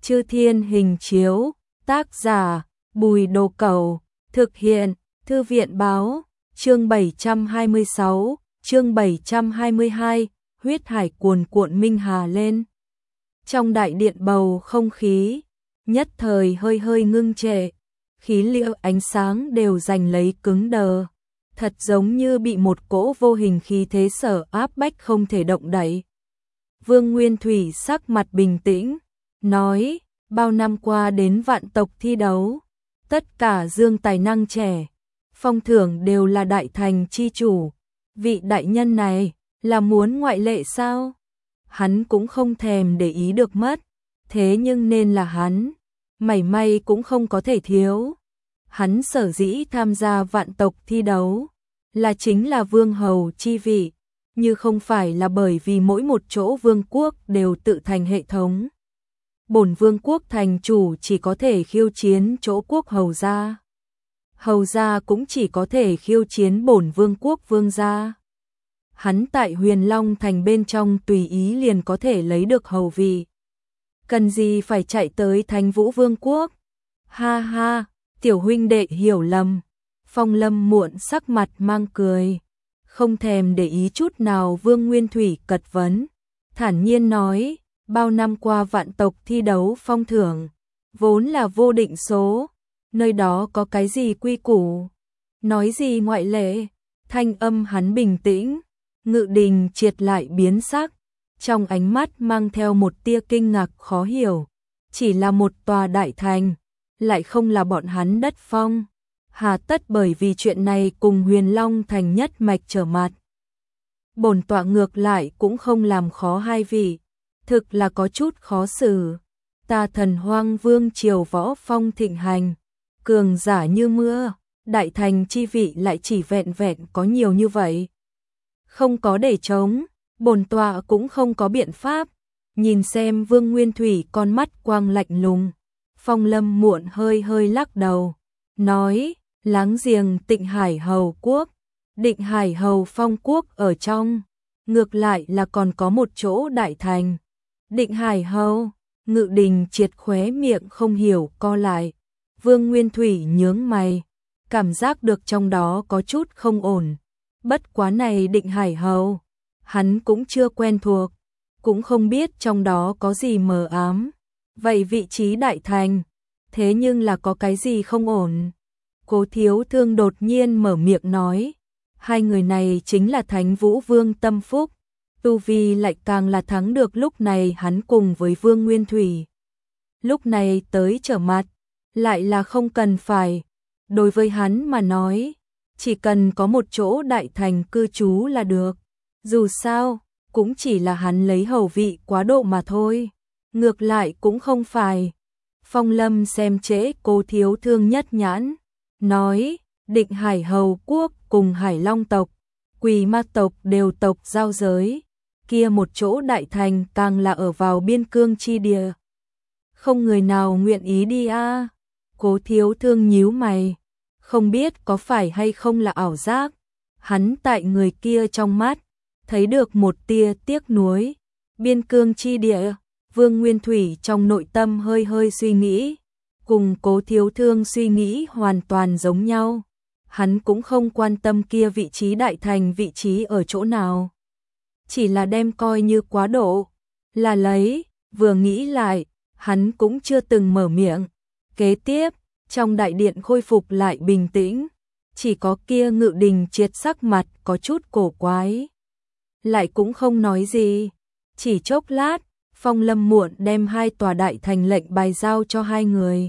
Chư Thiên Hình Chiếu, tác giả Bùi Đồ Cẩu, thực hiện Thư viện Báo, chương 726, chương 722, huyết hải cuồn cuộn minh hà lên. Trong đại điện bầu không khí, nhất thời hơi hơi ngưng trệ, khí liệu ánh sáng đều giành lấy cứng đờ, thật giống như bị một cỗ vô hình khí thế sở áp bách không thể động đậy. Vương Nguyên Thủy sắc mặt bình tĩnh, nói, bao năm qua đến vạn tộc thi đấu, tất cả dương tài năng trẻ, phong thưởng đều là đại thành chi chủ, vị đại nhân này là muốn ngoại lệ sao? Hắn cũng không thèm để ý được mất, thế nhưng nên là hắn, mảy may cũng không có thể thiếu. Hắn sở dĩ tham gia vạn tộc thi đấu, là chính là vương hầu chi vị, như không phải là bởi vì mỗi một chỗ vương quốc đều tự thành hệ thống. Bổn vương quốc thành chủ chỉ có thể khiêu chiến chỗ quốc hầu gia. Hầu gia cũng chỉ có thể khiêu chiến bổn vương quốc vương gia. Hắn tại Huyền Long thành bên trong tùy ý liền có thể lấy được hầu vị. Cần gì phải chạy tới Thánh Vũ Vương quốc? Ha ha, tiểu huynh đệ hiểu lầm. Phong Lâm Muộn sắc mặt mang cười, không thèm để ý chút nào Vương Nguyên Thủy cật vấn, thản nhiên nói, bao năm qua vạn tộc thi đấu phong thưởng, vốn là vô định số, nơi đó có cái gì quy củ, nói gì ngoại lệ. Thanh âm hắn bình tĩnh, Ngự Đình Triệt lại biến sắc, trong ánh mắt mang theo một tia kinh ngạc khó hiểu, chỉ là một tòa đại thành, lại không là bọn hắn đất phong, hà tất bởi vì chuyện này cùng Huyền Long thành nhất mạch trở mặt. Bổn tọa ngược lại cũng không làm khó hai vị, thực là có chút khó xử. Ta Thần Hoang Vương triều võ phong thịnh hành, cường giả như mưa, đại thành chi vị lại chỉ vẹn vẹn có nhiều như vậy. Không có để chống, bổn tọa cũng không có biện pháp. Nhìn xem Vương Nguyên Thủy con mắt quang lạnh lùng, Phong Lâm Muộn hơi hơi lắc đầu, nói, láng giềng Tịnh Hải Hầu quốc, Định Hải Hầu Phong quốc ở trong, ngược lại là còn có một chỗ đại thành. Định Hải Hầu, Ngự Đình Triệt khóe miệng không hiểu co lại. Vương Nguyên Thủy nhướng mày, cảm giác được trong đó có chút không ổn. Bất quá này Định Hải Hầu, hắn cũng chưa quen thuộc, cũng không biết trong đó có gì mờ ám. Vậy vị trí đại thành, thế nhưng là có cái gì không ổn? Cố Thiếu Thương đột nhiên mở miệng nói, hai người này chính là Thánh Vũ Vương tâm phúc, tu vi lại càng là thắng được lúc này hắn cùng với Vương Nguyên Thủy. Lúc này tới trở mặt, lại là không cần phải. Đối với hắn mà nói, chỉ cần có một chỗ đại thành cư trú là được. Dù sao, cũng chỉ là hắn lấy hầu vị quá độ mà thôi. Ngược lại cũng không phải. Phong Lâm xem trễ Cố Thiếu Thương nhất nhãn, nói, Định Hải Hầu quốc cùng Hải Long tộc, Quỷ Ma tộc đều tộc giao giới, kia một chỗ đại thành càng là ở vào biên cương chi địa. Không người nào nguyện ý đi a. Cố Thiếu Thương nhíu mày, không biết có phải hay không là ảo giác, hắn tại người kia trong mắt thấy được một tia tiếc nuối. Biên cương chi địa, Vương Nguyên Thủy trong nội tâm hơi hơi suy nghĩ, cùng Cố Thiếu Thương suy nghĩ hoàn toàn giống nhau. Hắn cũng không quan tâm kia vị trí đại thành vị trí ở chỗ nào, chỉ là đem coi như quá độ, là lấy. Vừa nghĩ lại, hắn cũng chưa từng mở miệng. Kế tiếp, trong đại điện khôi phục lại bình tĩnh, chỉ có kia Ngự Đình Triệt sắc mặt có chút cổ quái, lại cũng không nói gì. Chỉ chốc lát, Phong Lâm Muộn đem hai tòa đại thành lệnh bài giao cho hai người.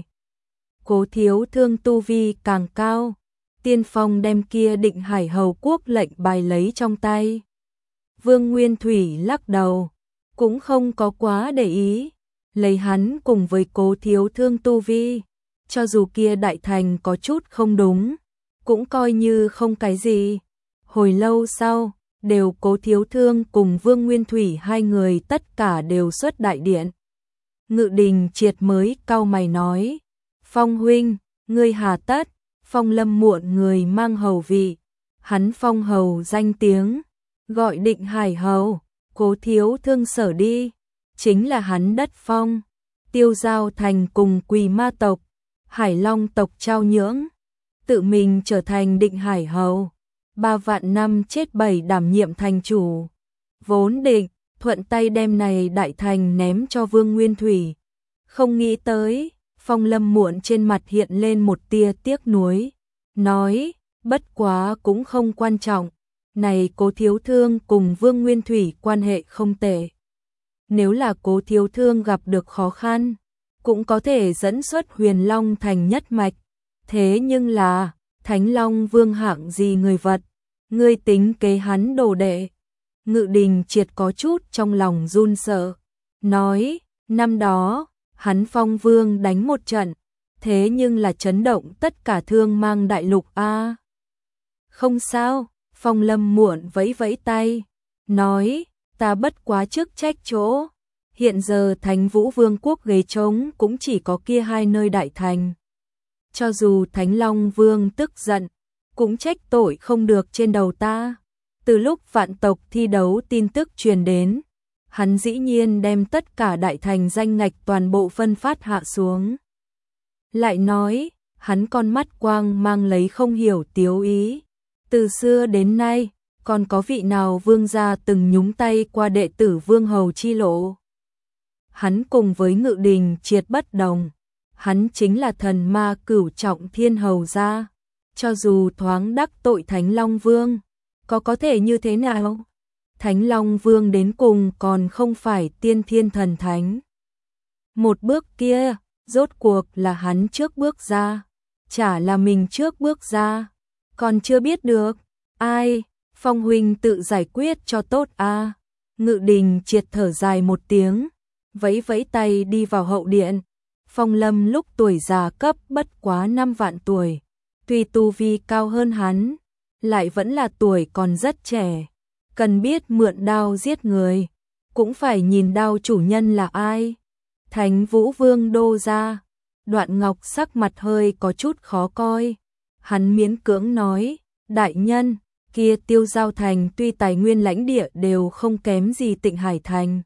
Cố Thiếu Thương tu vi càng cao, tiên phong đem kia Định Hải Hầu quốc lệnh bài lấy trong tay. Vương Nguyên Thủy lắc đầu, cũng không có quá để ý, lấy hắn cùng với Cố Thiếu Thương tu vi, cho dù kia đại thành có chút không đúng, cũng coi như không cái gì. Hồi lâu sau, đều Cố Thiếu Thương cùng Vương Nguyên Thủy hai người tất cả đều xuất đại điện. Ngự Đình Triệt mới cau mày nói, Phong huynh, ngươi hà tất? Phong Lâm Muộn người mang hầu vị, hắn Phong hầu danh tiếng, gọi Định Hải Hầu, Cố Thiếu Thương sở đi, chính là hắn đất phong. Tiêu Giao Thành cùng Quỳ Ma tộc, Hải Long tộc trao nhưỡng, tự mình trở thành Định Hải hầu. 3 vạn năm chết 7 đảm nhiệm thành chủ. Vốn định thuận tay đem này đại thành ném cho Vương Nguyên Thủy. Không nghĩ tới, Phong Lâm Muộn trên mặt hiện lên một tia tiếc nuối, nói, bất quá cũng không quan trọng, này Cố Thiếu Thương cùng Vương Nguyên Thủy quan hệ không tệ. Nếu là Cố Thiếu Thương gặp được khó khăn, cũng có thể dẫn xuất Huyền Long thành nhất mạch. Thế nhưng là, Thánh Long Vương hạng gì người vật, ngươi tính kế hắn đồ đệ. Ngự Đình Triệt có chút trong lòng run sợ, nói, năm đó, hắn Phong Vương đánh một trận, thế nhưng là chấn động tất cả Thương Mang đại lục a. Không sao, Phong Lâm Muộn vẫy vẫy tay, nói, ta bất quá chức trách chỗ, hiện giờ Thánh Vũ Vương quốc ghế trống cũng chỉ có kia 2 nơi đại thành. Cho dù Thánh Long Vương tức giận, cũng trách tội không được trên đầu ta. Từ lúc vạn tộc thi đấu tin tức truyền đến, hắn dĩ nhiên đem tất cả đại thành danh ngạch toàn bộ phân phát hạ xuống. Lại nói, hắn con mắt quang mang lấy không hiểu tiếu ý. Từ xưa đến nay, còn có vị nào vương gia từng nhúng tay qua đệ tử vương hầu chi lộ. Hắn cùng với Ngự Đình Triệt bất đồng. Hắn chính là thần ma cửu trọng thiên hầu gia. Cho dù thoáng đắc tội Thánh Long Vương, có thể như thế nào? Thánh Long Vương đến cùng còn không phải tiên thiên thần thánh. Một bước kia, rốt cuộc là hắn trước bước ra, chả là mình trước bước ra, còn chưa biết được. Ai, Phong huynh tự giải quyết cho tốt a. Ngự Đình Triệt thở dài một tiếng, vẫy vẫy tay đi vào hậu điện. Phong Lâm lúc tuổi già cấp bất quá 5 vạn tuổi, tuy tu vi cao hơn hắn, lại vẫn là tuổi còn rất trẻ, cần biết mượn đao giết người, cũng phải nhìn đao chủ nhân là ai. Thánh Vũ Vương đô ra, Đoạn Ngọc sắc mặt hơi có chút khó coi, hắn miễn cưỡng nói, đại nhân, kia Tiêu Giao Thành tuy tài nguyên lãnh địa đều không kém gì Tịnh Hải Thành.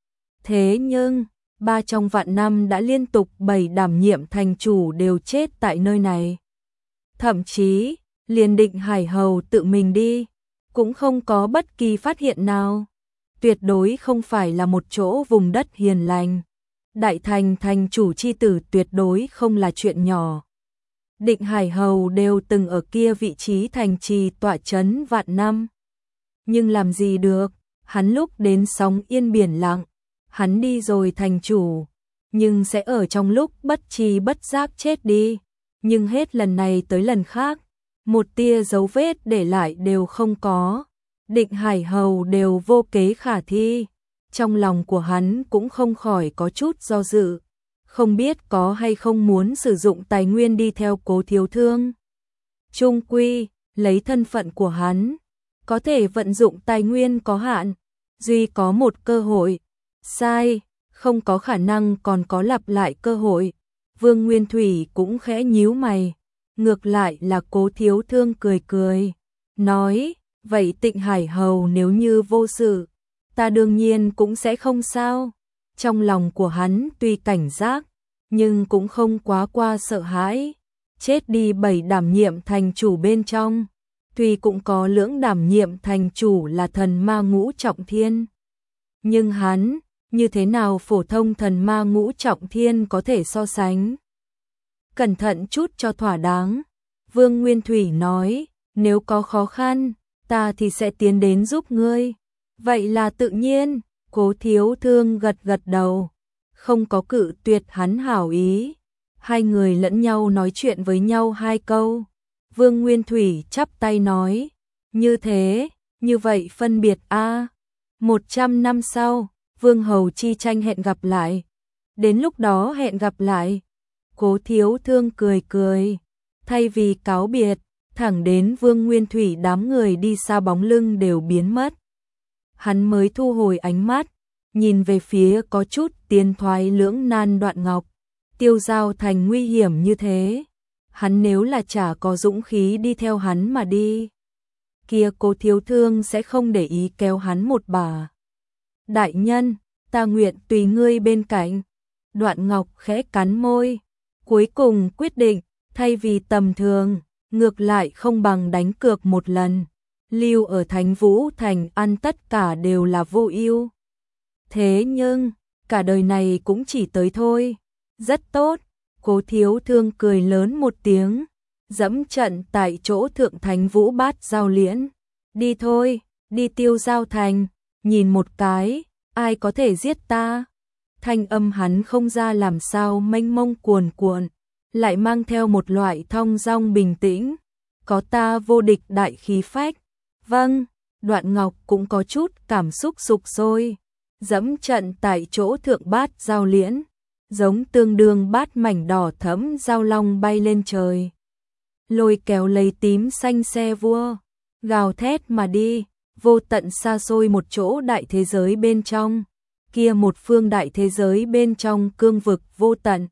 Thế nhưng, 3 trong vạn năm đã liên tục 7 đảm nhiệm thành chủ đều chết tại nơi này. Thậm chí, liền Định Hải hầu tự mình đi, cũng không có bất kỳ phát hiện nào. Tuyệt đối không phải là một chỗ vùng đất hiền lành. Đại thành thành chủ chi tử tuyệt đối không là chuyện nhỏ. Định Hải hầu đều từng ở kia vị trí thành trì tọa trấn vạn năm. Nhưng làm gì được, hắn lúc đến sóng yên biển lặng, hắn đi rồi thành chủ, nhưng sẽ ở trong lúc bất tri bất giác chết đi. Nhưng hết lần này tới lần khác, một tia dấu vết để lại đều không có. Định Hải hầu đều vô kế khả thi. Trong lòng của hắn cũng không khỏi có chút do dự, không biết có hay không muốn sử dụng tài nguyên đi theo Cố Thiếu Thương. Chung quy, lấy thân phận của hắn, có thể vận dụng tài nguyên có hạn, duy có một cơ hội. Sai, không có khả năng còn có lặp lại cơ hội. Vương Nguyên Thủy cũng khẽ nhíu mày, ngược lại là Cố Thiếu Thương cười cười, nói, vậy Tịnh Hải hầu nếu như vô sự, ta đương nhiên cũng sẽ không sao. Trong lòng của hắn tuy cảnh giác, nhưng cũng không quá qua sợ hãi. Chết đi 7 đảm nhiệm thành chủ bên trong, tuy cũng có lưỡng đảm nhiệm thành chủ là thần ma ngũ trọng thiên. Nhưng hắn, như thế nào phổ thông thần ma ngũ trọng thiên có thể so sánh? Cẩn thận chút cho thỏa đáng. Vương Nguyên Thủy nói, nếu có khó khăn, ta thì sẽ tiến đến giúp ngươi. Vậy là tự nhiên. Cố Thiếu Thương gật gật đầu, không có cự tuyệt hắn hảo ý. Hai người lẫn nhau nói chuyện với nhau 2 câu. Vương Nguyên Thủy chắp tay nói, như thế, như vậy phân biệt a. 100 năm sau, Vương hầu chi tranh hẹn gặp lại. Đến lúc đó hẹn gặp lại. Cố Thiếu Thương cười cười, thay vì cáo biệt, thẳng đến Vương Nguyên Thủy đám người đi xa bóng lưng đều biến mất. Hắn mới thu hồi ánh mắt, nhìn về phía có chút tiến thoái lưỡng nan Đoạn Ngọc. Tiêu Giao Thành nguy hiểm như thế, hắn nếu là chả có dũng khí đi theo hắn mà đi, kia Cố Thiếu Thương sẽ không để ý kéo hắn một bà. Đại nhân, ta nguyện tùy ngươi bên cạnh. Đoạn Ngọc khẽ cắn môi, cuối cùng quyết định, thay vì tầm thường, ngược lại không bằng đánh cược một lần. Lưu ở Thánh Vũ Thành ăn tất cả đều là vô ưu. Thế nhưng, cả đời này cũng chỉ tới thôi. Rất tốt, Cố Thiếu Thương cười lớn một tiếng, dẫm trận tại chỗ Thượng Thánh Vũ Bát Giao Liễn. Đi thôi, đi Tiêu Giao Thành, nhìn một cái, ai có thể giết ta? Thanh âm hắn không ra làm sao mênh mông cuồn cuộn, lại mang theo một loại thong dong bình tĩnh. Có ta vô địch đại khí phách. Vâng, Đoạn Ngọc cũng có chút cảm xúc sục sôi. Dẫm trận tại chỗ Thượng Bát Giao Liễn, giống tương đương bát mảnh đỏ thẫm giao long bay lên trời. Lôi kéo lấy tím xanh xe vua, gào thét mà đi, vô tận xa xôi một chỗ đại thế giới bên trong. Kia một phương đại thế giới bên trong cương vực vô tận.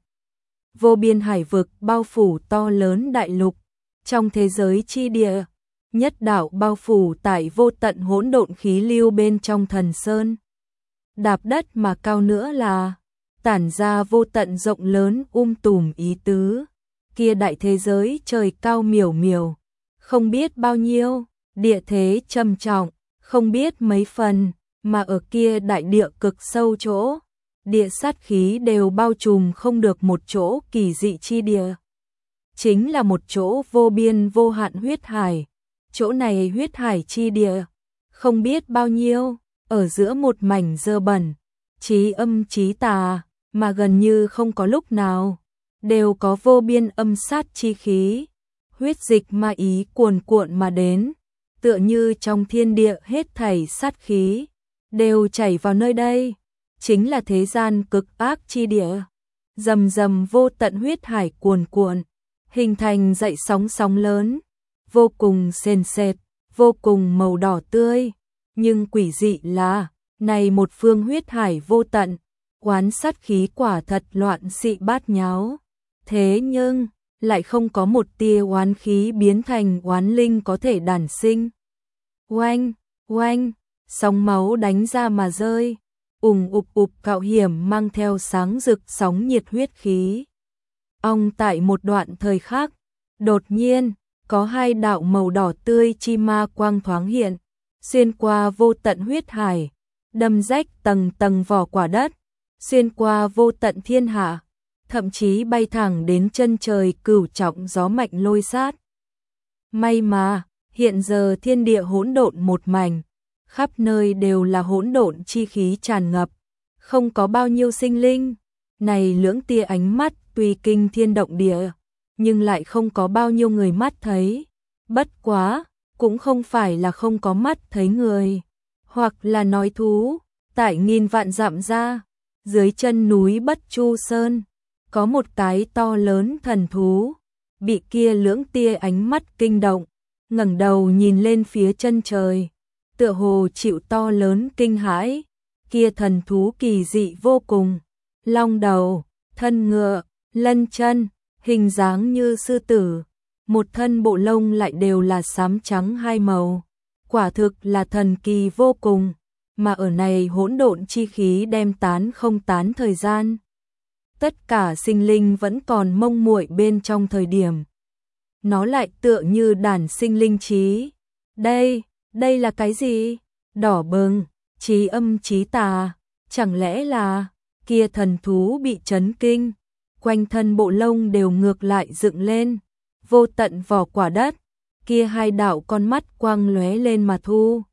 Vô biên hải vực bao phủ to lớn đại lục. Trong thế giới chi địa, nhất đạo bao phủ tại vô tận hỗn độn khí lưu bên trong thần sơn. Đạp đất mà cao nữa là tản ra vô tận rộng lớn tùm ý tứ. Kia đại thế giới trời cao miểu miểu, không biết bao nhiêu, địa thế trầm trọng, không biết mấy phần, mà ở kia đại địa cực sâu chỗ, địa sát khí đều bao trùm không được một chỗ kỳ dị chi địa. Chính là một chỗ vô biên vô hạn huyết hải. Chỗ này huyết hải chi địa, không biết bao nhiêu, ở giữa một mảnh dơ bẩn, chí âm chí tà, mà gần như không có lúc nào, đều có vô biên âm sát chi khí. Huyết dịch ma ý cuồn cuộn mà đến, tựa như trong thiên địa hết thảy sát khí, đều chảy vào nơi đây, chính là thế gian cực ác chi địa. Rầm rầm vô tận huyết hải cuồn cuộn, hình thành dậy sóng sóng lớn, vô cùng sền sệt, vô cùng màu đỏ tươi, nhưng quỷ dị là, này một phương huyết hải vô tận, oán sát khí quả thật loạn xị bát nháo. Thế nhưng, lại không có một tia oán khí biến thành oán linh có thể đản sinh. Oanh, oanh, sóng máu đánh ra mà rơi, ục cạo hiểm mang theo sáng rực sóng nhiệt huyết khí. Tại một đoạn thời khắc, đột nhiên, có hai đạo màu đỏ tươi chi ma quang thoáng hiện, xuyên qua vô tận huyết hải, đâm rách tầng tầng vỏ quả đất, xuyên qua vô tận thiên hạ, thậm chí bay thẳng đến chân trời cửu trọng gió mạnh lôi sát. May mà, hiện giờ thiên địa hỗn độn một mảnh, khắp nơi đều là hỗn độn chi khí tràn ngập, không có bao nhiêu sinh linh. Này lưỡng tia ánh mắt tuy kinh thiên động địa, nhưng lại không có bao nhiêu người mắt thấy. Bất quá, cũng không phải là không có mắt thấy người, hoặc là nói thú. Tại nghìn vạn dặm ra, dưới chân núi Bất Chu Sơn, có một cái to lớn thần thú, bị kia lưỡng tia ánh mắt kinh động, ngẩng đầu nhìn lên phía chân trời, tựa hồ chịu to lớn kinh hãi. Kia thần thú kỳ dị vô cùng, long đầu, thân ngựa, lân chân, hình dáng như sư tử, một thân bộ lông lại đều là xám trắng hai màu, quả thực là thần kỳ vô cùng. Mà ở này hỗn độn chi khí đem tán không tán thời gian, tất cả sinh linh vẫn còn mông muội bên trong thời điểm, nó lại tựa như đản sinh linh trí. Đây là cái gì? Đỏ bừng, chí âm chí tà, chẳng lẽ là kia thần thú bị chấn kinh, quanh thân bộ lông đều ngược lại dựng lên, vô tận vỏ quả đất, kia hai đạo con mắt quang lóe lên mà thu,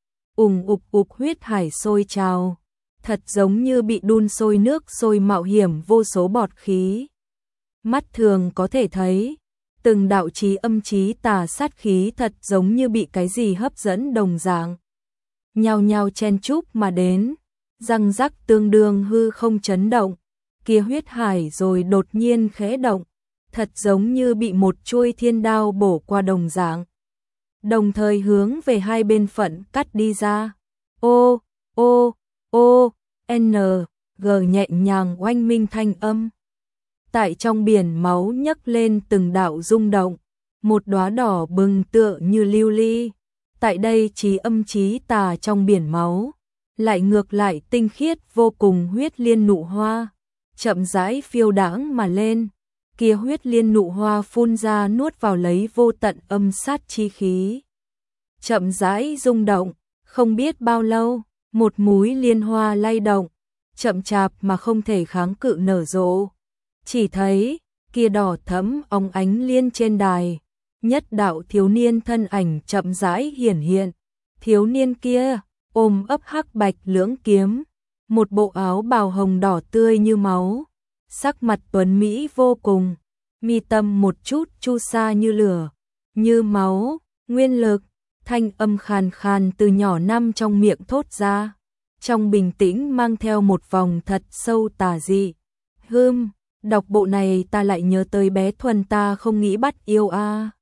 ục huyết hải sôi trào, thật giống như bị đun sôi nước sôi mạo hiểm vô số bọt khí. Mắt thường có thể thấy, từng đạo chí âm chí tà sát khí thật giống như bị cái gì hấp dẫn đồng dạng, nhao nhao chen chúc mà đến, răng rắc tương đương hư không chấn động, kia huyết hải rồi đột nhiên khẽ động, thật giống như bị một chuôi thiên đao bổ qua đồng dạng, đồng thời hướng về hai bên phận cắt đi ra. N, G nhẹ nhàng oanh minh thanh âm. Tại trong biển máu nhấc lên từng đạo rung động, một đóa đỏ bừng tựa như lưu ly. Tại đây chí âm chí tà trong biển máu, lại ngược lại tinh khiết vô cùng huyết liên nụ hoa. chậm rãi phiêu đãng mà lên, kia huyết liên nụ hoa phun ra nuốt vào lấy vô tận âm sát chi khí. Chậm rãi rung động, không biết bao lâu, một múi liên hoa lay động, chậm chạp mà không thể kháng cự nở rộ. Chỉ thấy, kia đỏ thẫm óng ánh liên trên đài, nhất đạo thiếu niên thân ảnh chậm rãi hiển hiện. Thiếu niên kia, ôm ấp hắc bạch lưỡng kiếm, một bộ áo bào hồng đỏ tươi như máu, sắc mặt tuấn mỹ vô cùng, mi tâm một chút chu sa như lửa, như máu, nguyên lực, thanh âm khàn khàn từ nhỏ năm trong miệng thốt ra, trong bình tĩnh mang theo một vòng thật sâu tà dị. Đọc bộ này ta lại nhớ tới bé Thuần ta không nghĩ bắt yêu a.